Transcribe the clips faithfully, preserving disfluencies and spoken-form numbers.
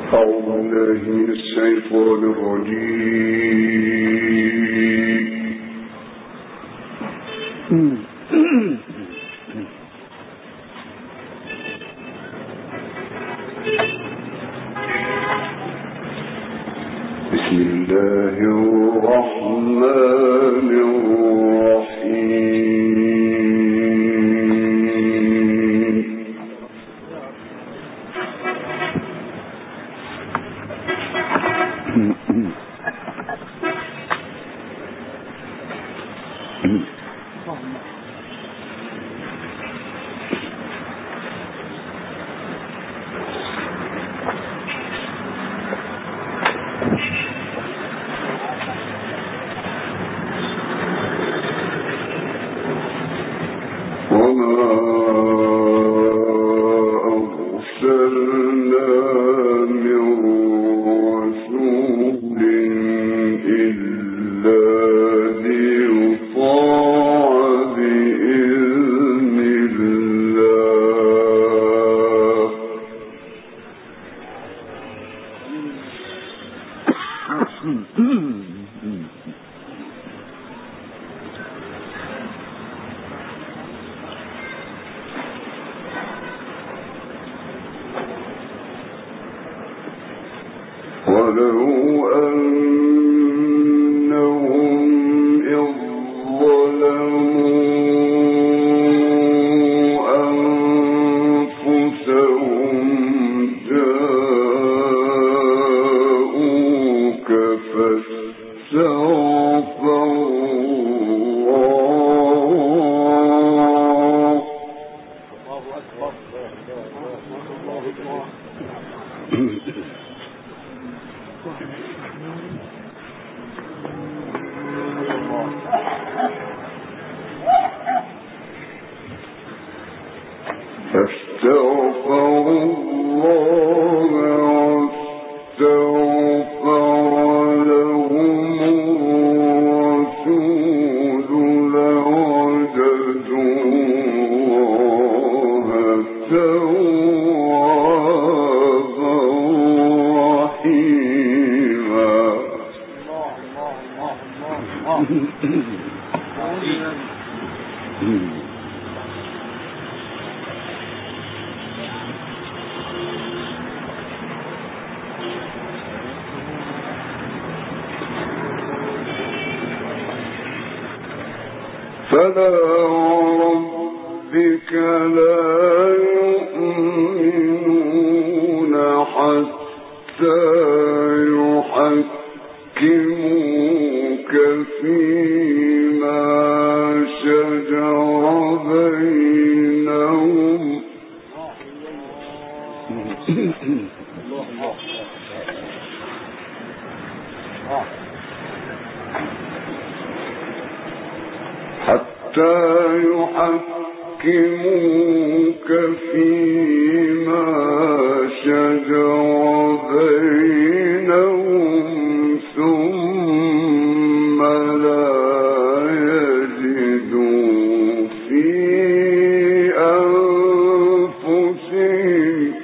أعوذ بالله من الشيطان الرجيم بسم الله الرحمن الرحيم ولو أنهم إذ ظلموا أنفسهم جاءوك فاستغفروا فاستغفروا الله واستغفر لهم الرسول لوجدوا الله توابا رحيما. فلا وربك لا يؤمنون حتى يحكموك فيما شجر بينهم حتى يحكموك فيما شجر بينهم ثم لا يجدوا في أنفسهم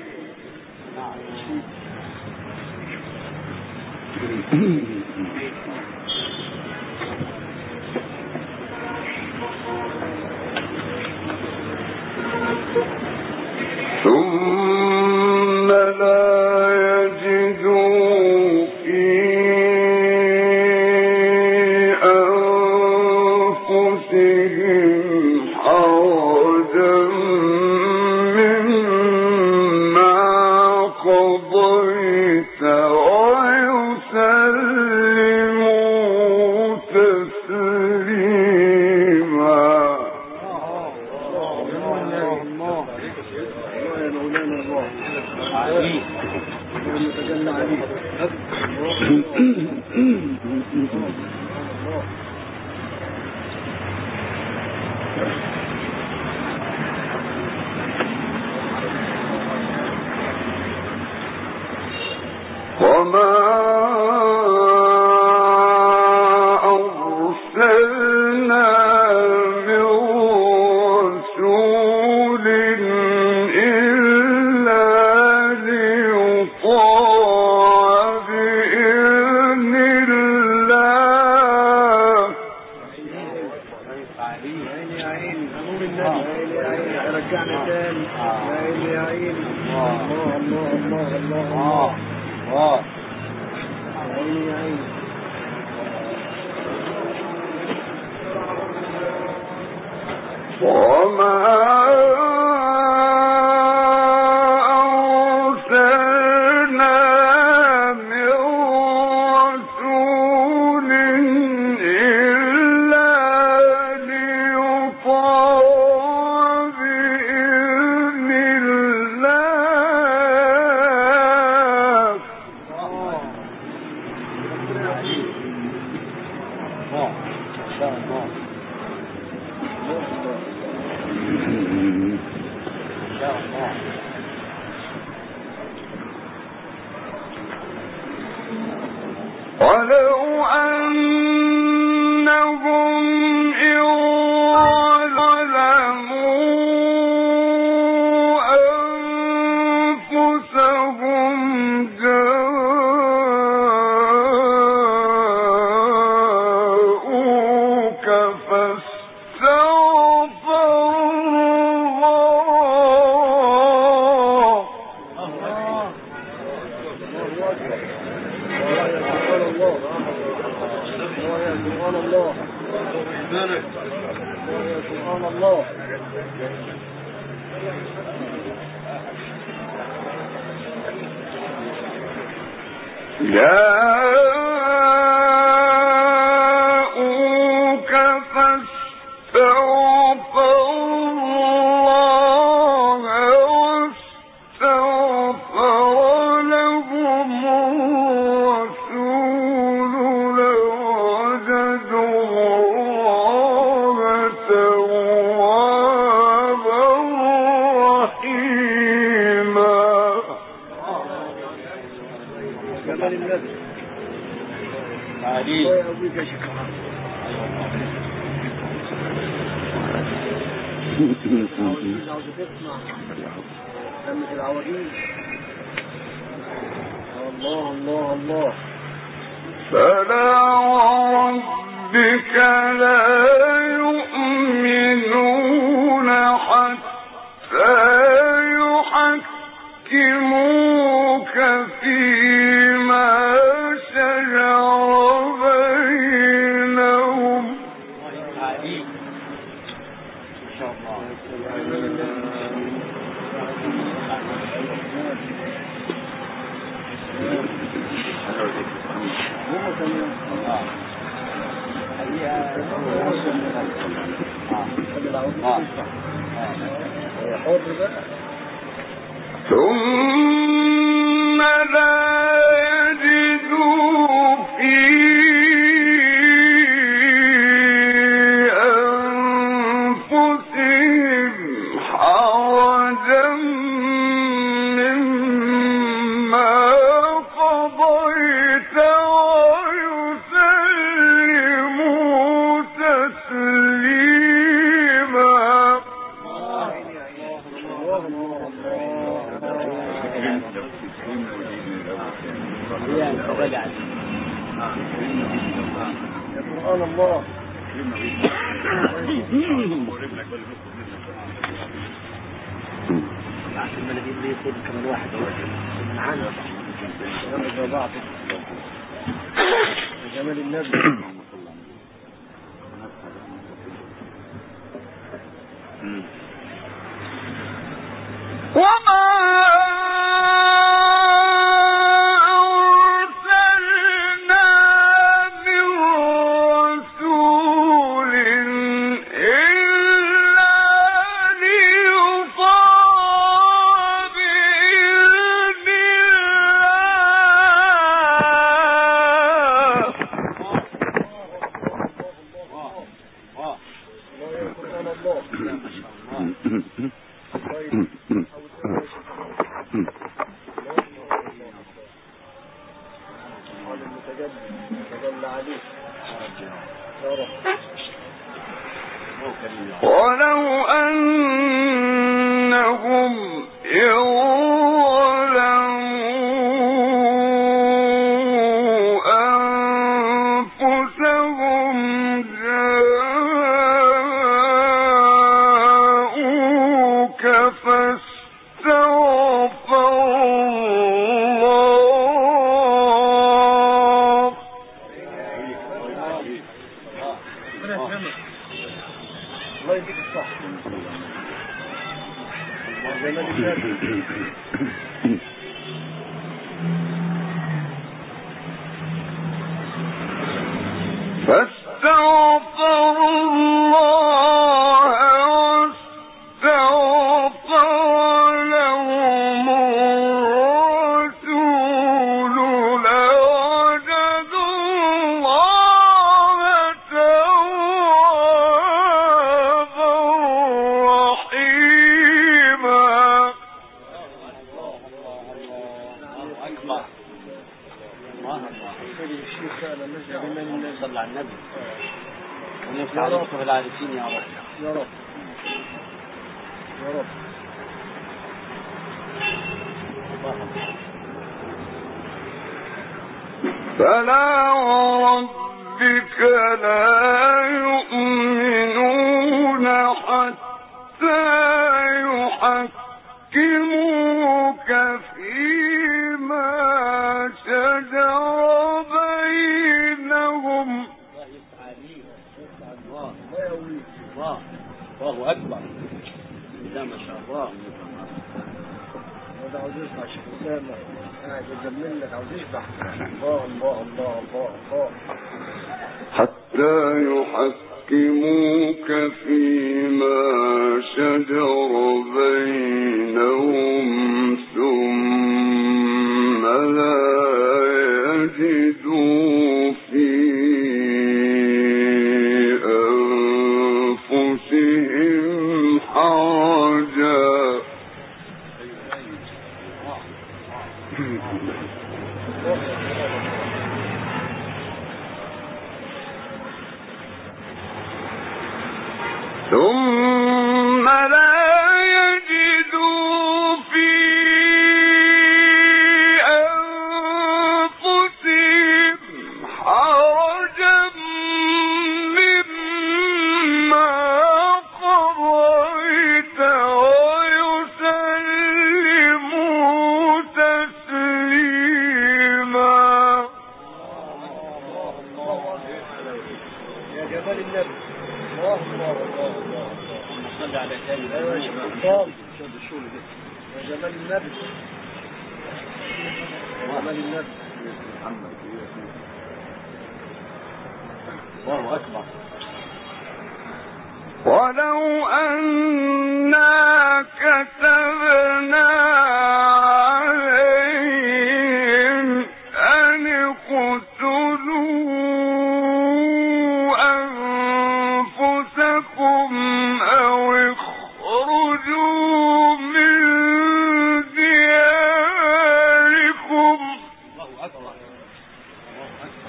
ثم لا يجدوا في أنفسهم حرجا مما قضيت ويسلموا تسليما. وما أرسلنا من رسول إلا ليطاع رجعنا تاني. يا عيني يا عيني. الله الله الله الله الله الله. يا عيني يا عيني. وما ولو أنهم إن ظلموا أنفسهم جاءوك فاستغفروا سبحان الله. جاءوك فاستغفروا الله واستغفر لهم الرسول لوجدوا الله توابا رحيما. جمال النبي. علي. الله يقويك يا شيخ. عاوز تسمع لمة العواجيز. الله الله الله. فلا وربك لا يؤمنون حتى يحكموك فيما شجر بينهم. علي. ما شاء الله. ثم لا يجدوا في أنفسهم حرجا مما قضيت ويسلموا تسليما. سبحان الله. عشان ما نبي اللي يكون كمان واحد معانا يا بعض. جمال النبي. وما الله. فلا وربك لا يؤمنون حتى يحكموك فيما شجر بينهم. الله أكبر. لا ما شاء الله. هذا عاوز يسمع شيخ أسامة قاعد يجمل لك عاوز يسمع. الله الله الله الله الله. حتى يحكموك فيما شجر بينهم ثم لا يجدوا في أنفسهم حرجا. ثم لا يجدوا في أنفسهم حرجا مما قضيت ويسلموا تسليما. يا جمال النبي. الله الله الله الله. صلى على كامل. ايوه يا جمال. شد الشغل ده. يا جمال النبي. جمال النبي. محمد. الله أكبر. ولو أنا كتبنا عليهم أن اقتلوا أنفسكم أو اخرجوا من دياركم. الله أكبر. الله أكبر.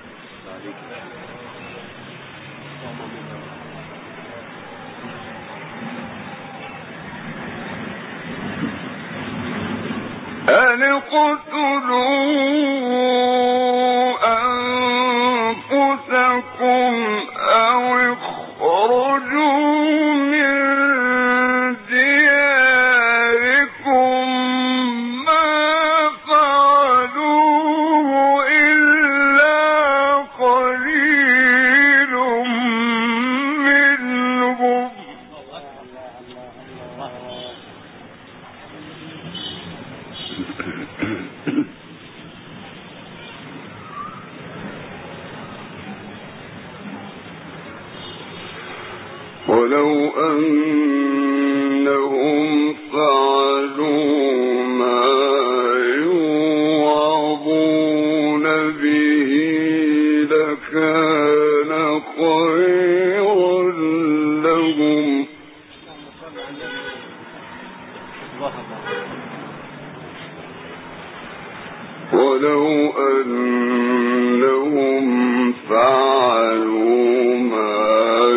أن اقتلوا أنفسكم أو اخرجوا من دياركم ما فعلوه إلا قليل منهم. ولو أنهم فعلوا ما يوعظون به لكان خيرا لهم. ولو أنهم فعلوا ما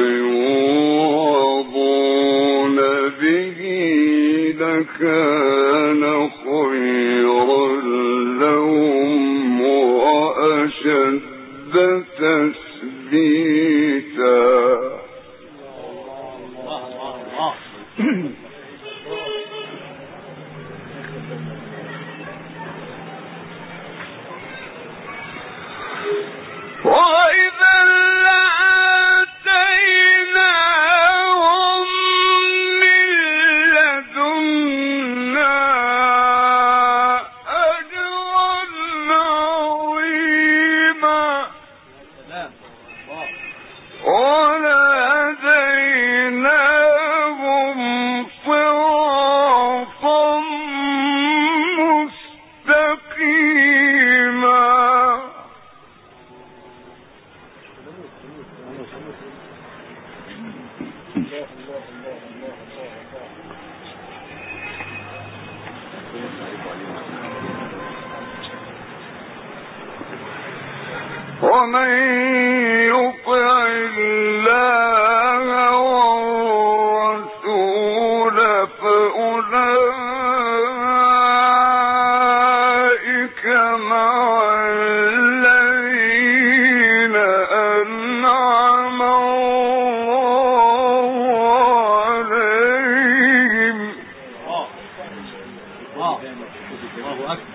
يوعظون به لكان خيرا لهم وأشد تثبيتا. ومن يطع الله والرسول فأولئك مع الذين أنعم الله عليهم. الله أكبر.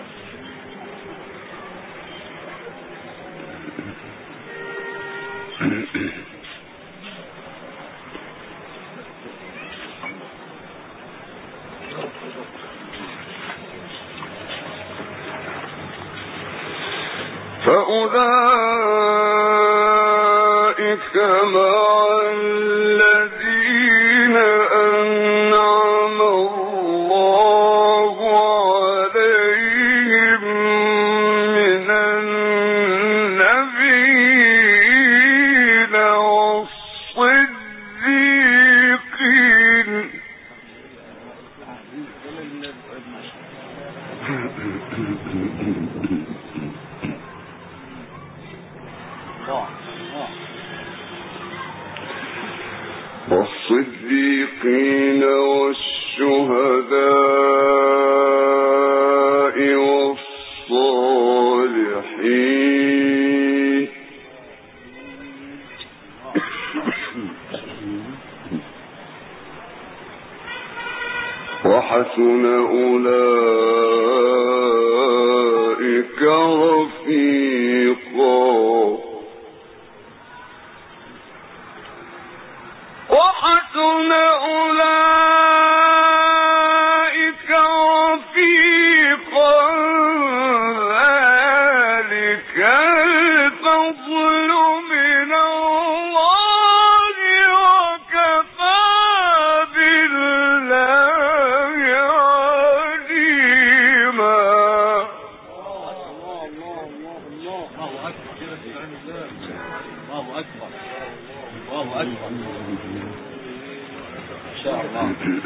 فأولئك مع الذين أنعم الله عليهم من النبيين والصديقين والصديقين والشهداء والصالحين وحسن أولئك رفيقا. وحسن أولئك رفيقا ذلك الفضل من الله وكفى بالله عليما. الله أكبر. الله أكبر. إن شاء الله.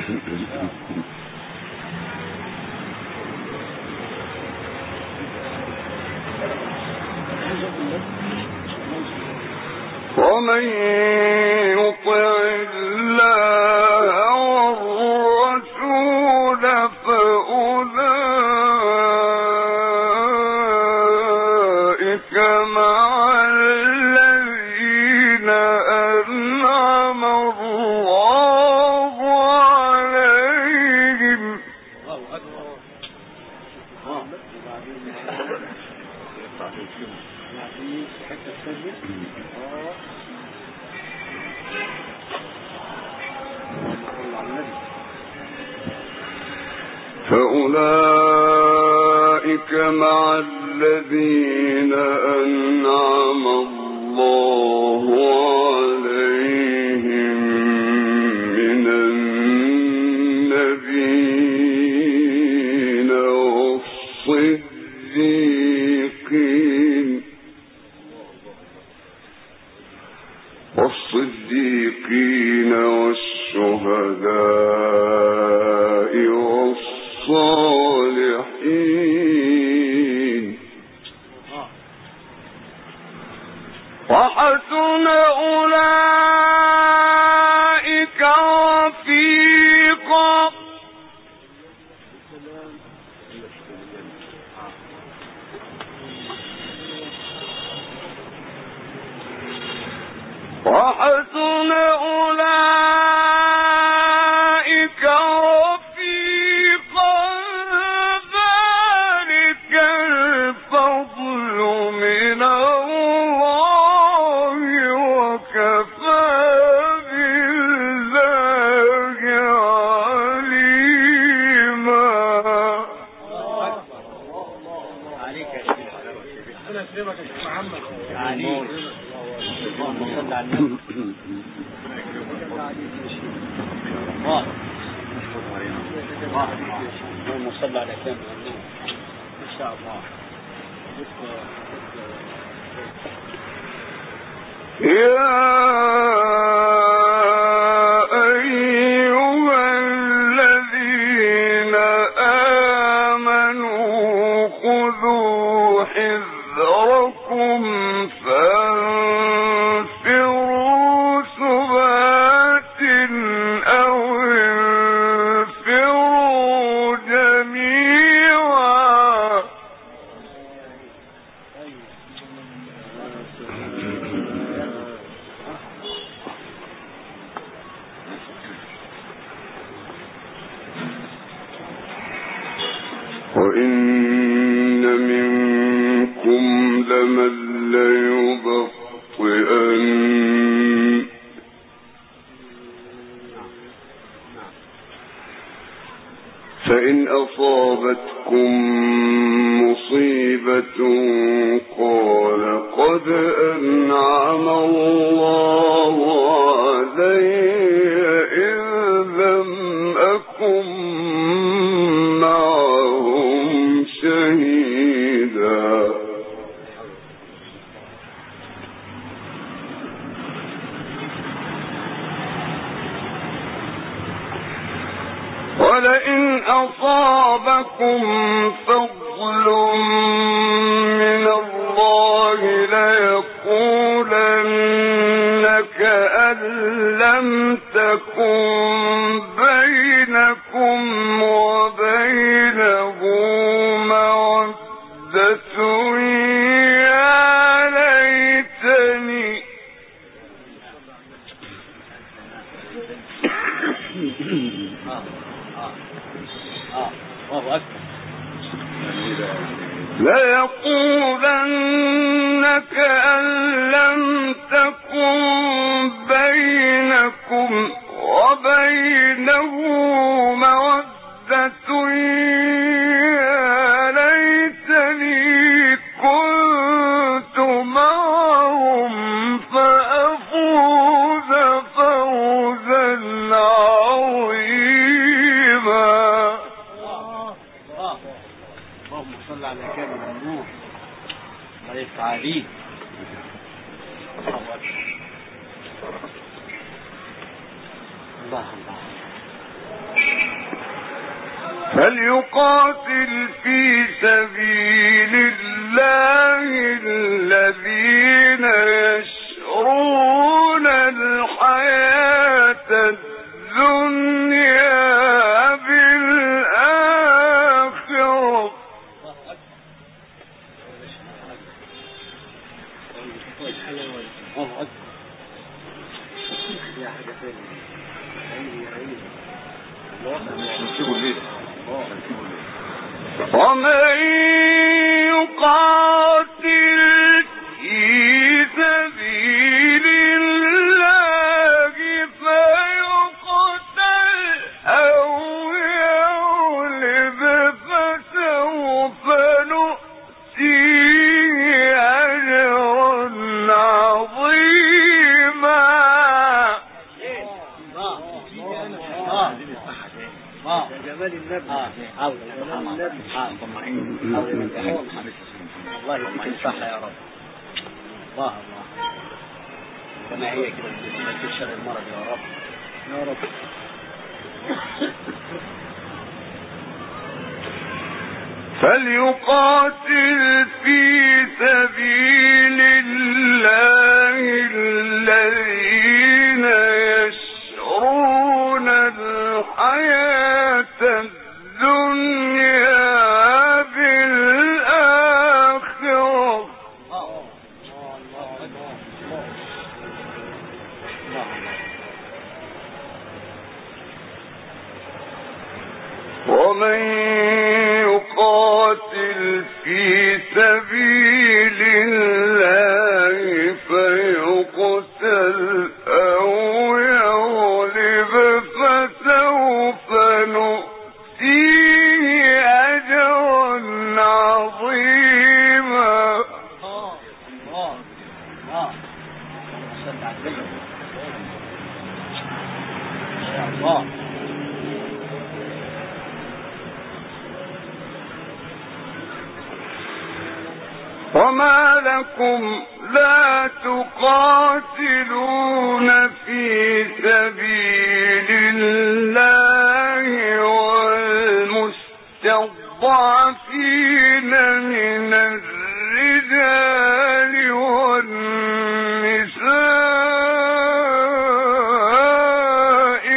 ومن يطع الله والرسول فأولئك مع الذين أنعم الله عليهم. الله أكبر. فأولئك مع الذين أنعم الله عليهم من النبيين والصديقين والصديقين والشهداء والصالحين وحسن أولئك رفيقا. وحسن أولئك رفيقا ذلك الفضل من الله وكفى بالله عليما. عليك يا شيخ. أنا أسلمك يا شيخ محمد. عليك. اللهم صل على النبي. اللهم صل على كامل النور. إن شاء الله. يا أيها الذين آمنوا خذوا حذركم فانفروا ثبات أو انفروا جميعا. وإن منكم لمن ليبطئن فإن أصابتكم مصيبة قال قد أنعم الله علي إذ لم أكن معهم شهيدا. ولئن أصابكم فضل من الله ليقولن كأن لم تكن بينكم وبينه مودة يا ليتني ليقولن كأن لم تكن بينكم وبينه مودة يا ليتني كنت معهم فأفوز فوزا عظيما. اللهم صل على كامل النور عليه التعاليم. الله الله. فليقاتل في سبيل الله الذين يشرون الحياة الدنيا بالآخرة. ومن يقاتل في سبيل الله فيقتل أو يغلب فسوف نؤتيه أجرا عظيما. جمال النبي. حاول جمال النبي. والله يمكن صح يا رب. الله الله. كما هي كده في شر المرض يا رب. يا رب. فليقاتل في سبيل الله الذين يشرون الحياة الدنيا بالآخرة. ومن يقاتل في سبيل الله فيقتل أو يغلب فسوف نؤتيه أجرا عظيما. وما لكم لا تقاتلون في سبيل الله والمستضعفين والمستضعفين من الرجال والنساء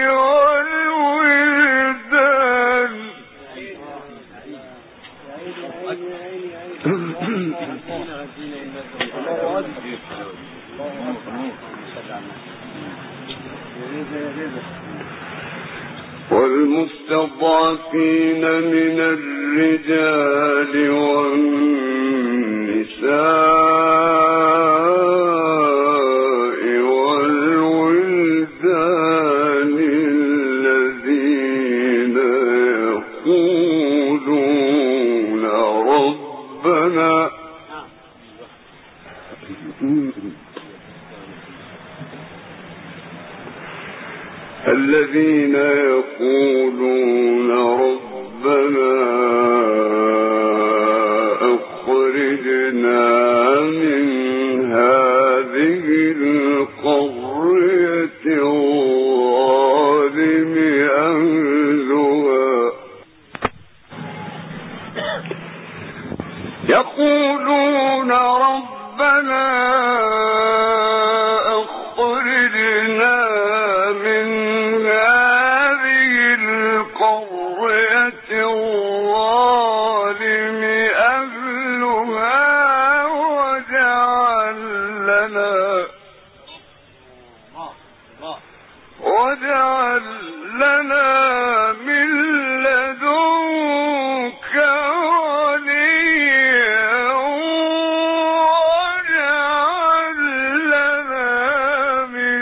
والولدان والمستضعفين من الرجال والنساء والولدان الذين يقولون ربنا الذين يقولون ربنا أخرجنا من هذه القرية الظالم أهلها يقولون ربنا أخرجنا من هذه القرية الظالم أهلها واجعل لنا واجعل لنا من لدنك وليا واجعل لنا من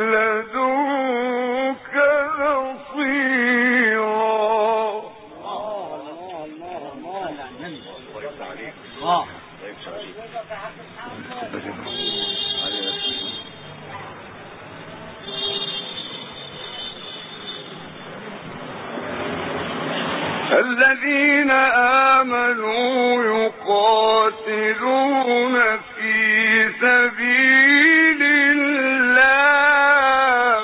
لدنك نصيرا. الذين آمنوا يقاتلون في سبيل الله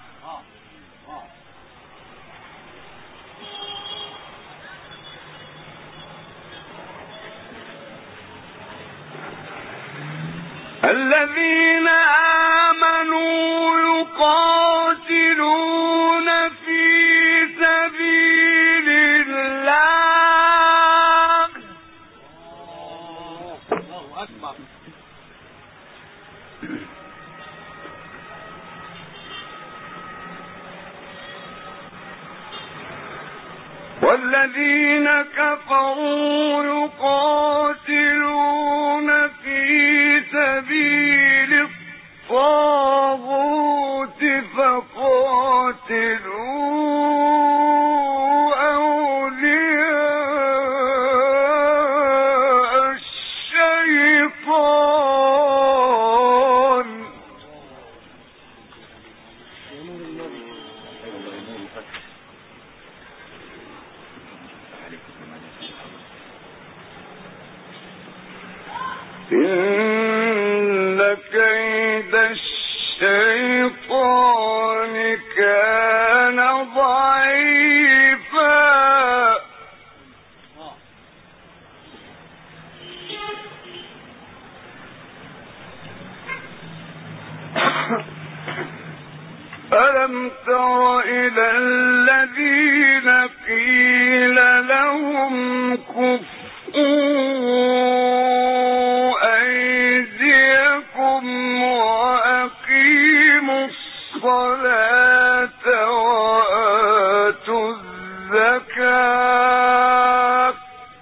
الذين آمنوا يقاتلون في سبيل الله الله أكبر والذين كفروا يقاتلون في سبيل الطاغوت فقاتلوا أولياء الشيطان إن كيد الشيطان كان ضعيفا ألم تر إلى الذين قيل لهم كفوا أيديكم وأقيموا الصلاة وآتوا الزكاة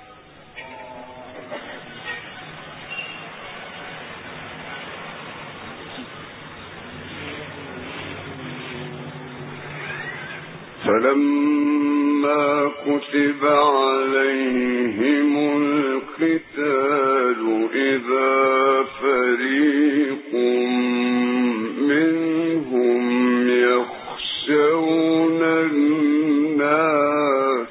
فلما كتب عليهم القتال إذا فريق منهم يخشون الناس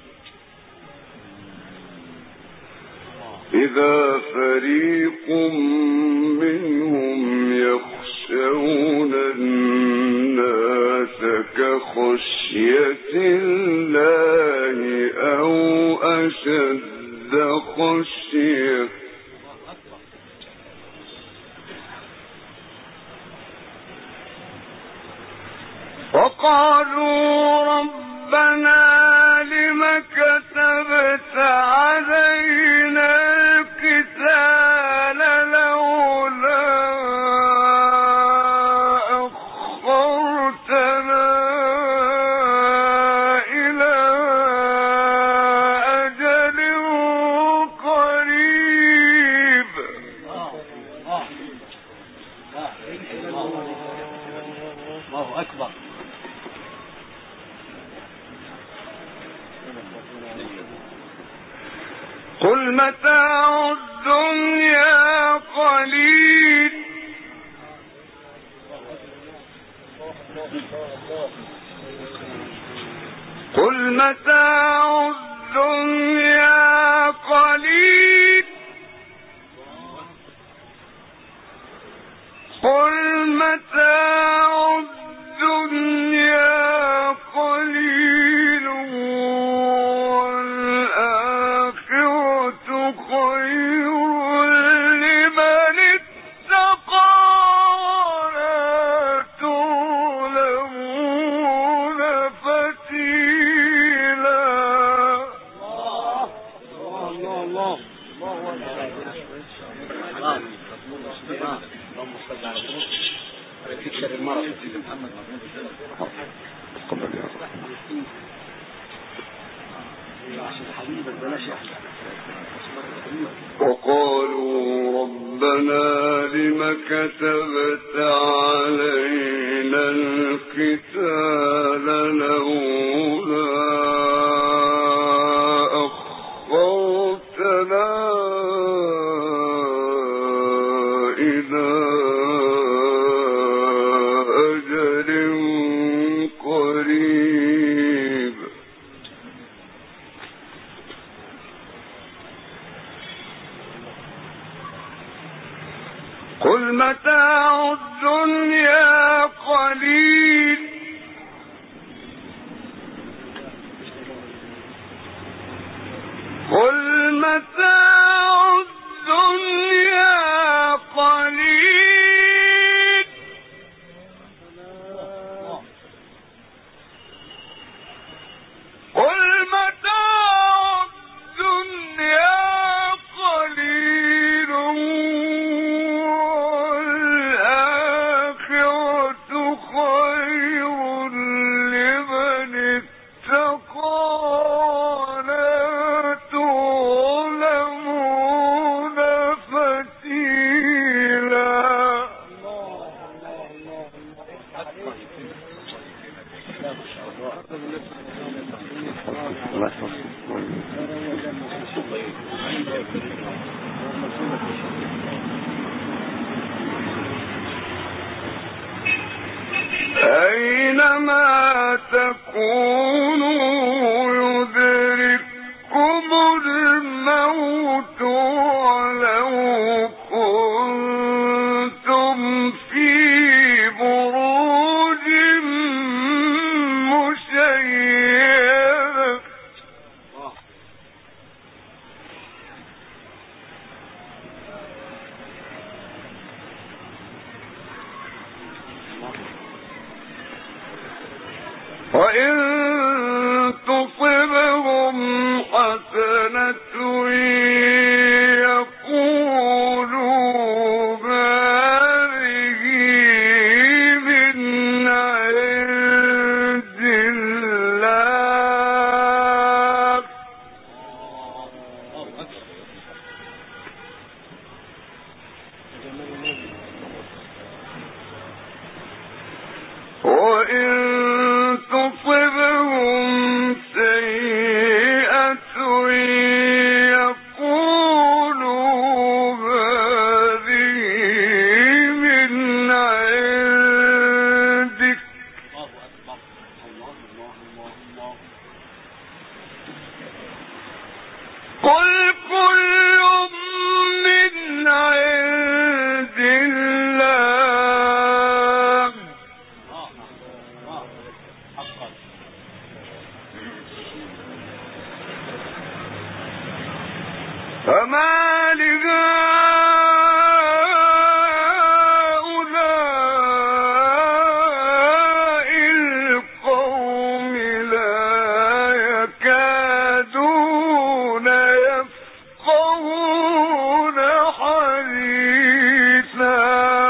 إذا فريق منهم يخشون الناس كخشية الله أو أشد خشية وقالوا ربنا لم كتبت علينا القتال لولا أخرتنا إلى أجل قريب. الله أكبر. قل متاع الدنيا قليل قل متاع الدنيا قليل قل متاع الدنيا قليل والآخرة خير لمن اتقى ولا تظلمون فتيلا. الله الله الله اللهم صل على محمد تكسر المرض محمد وقالوا ربنا لم كتبت علينا القتال لولا أخرتنا إلى أجل قريب. قل متاع الدنيا قليل قل متاع الدنيا قليل قل متاع الدنيا قليل والآخرة خير لمن اتقى ولا تظلمون فتيلا. أينما تكونوا يدرككم الموت ولو كنتم في بروج مشيدة وإن تصبهم حسنة يقولوا هذه من عند الله وإن تصبهم سيئة يقول فما لهؤلاء القوم لا يكادون يفقهون حديثا.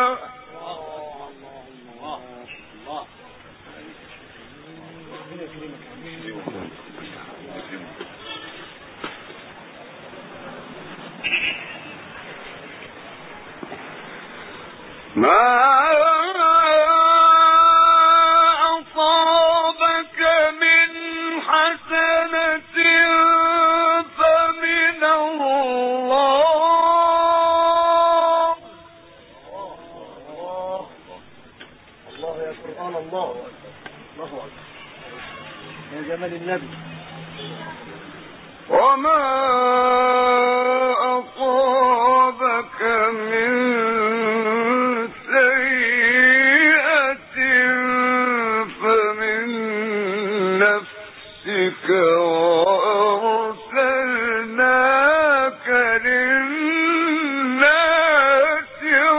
ما أصابك من حسنة فمن الله. الله يا قرآن الله. الله يا جمال النبي. وما أصابك من سيئة فمن نفسك وأرسلناك للناس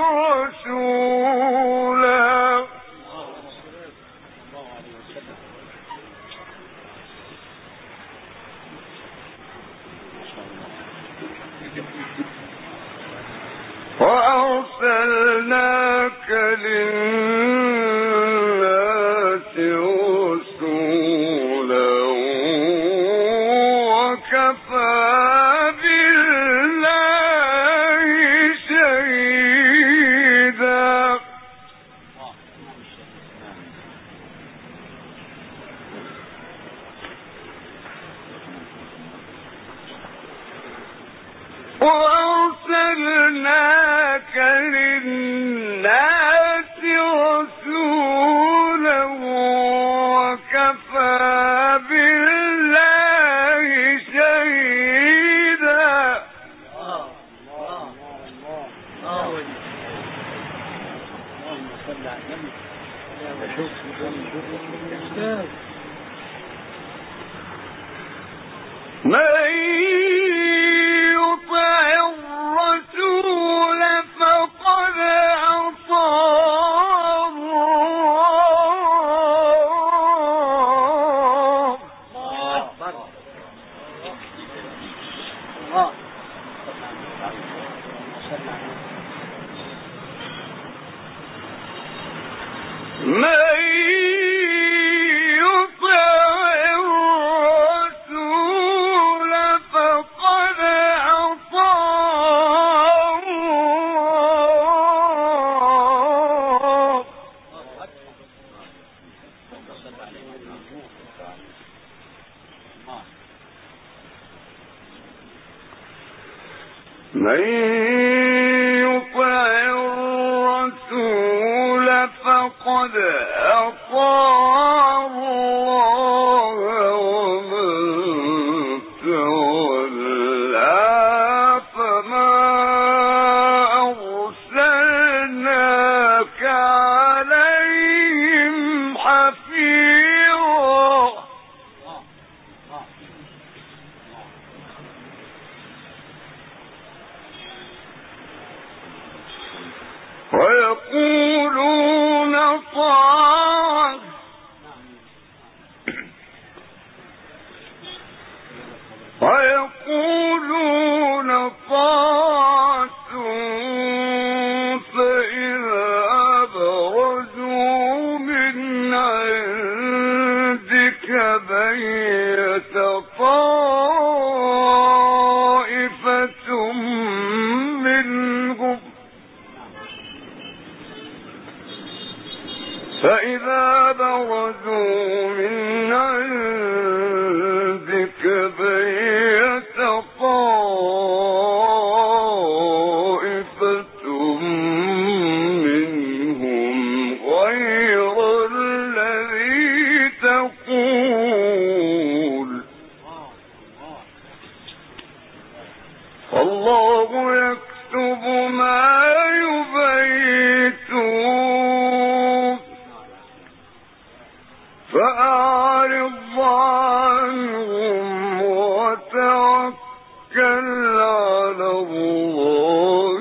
رسولا. وأرسلناك للناس رسولا وكفى بالله شهيدا. وأرسلناك للناس رسولا وكفى بالله شهيدا. من يطع الرسول فقد أطاع الله. من يطع الرسول فقد أطاع الله. من يطع الرسول فقد أطاع الله ومن تولى فما أرسلناك عليهم حفيظا. ويقولون طاعة ويقولون طاعة فإذا برزوا من عندك بيت طائفة منهم فإذا برزوا من عندك بيت طائفة منهم غير الذي تقول الله يكتب ما يبيتون فأعرض عنهم وتوكل على الله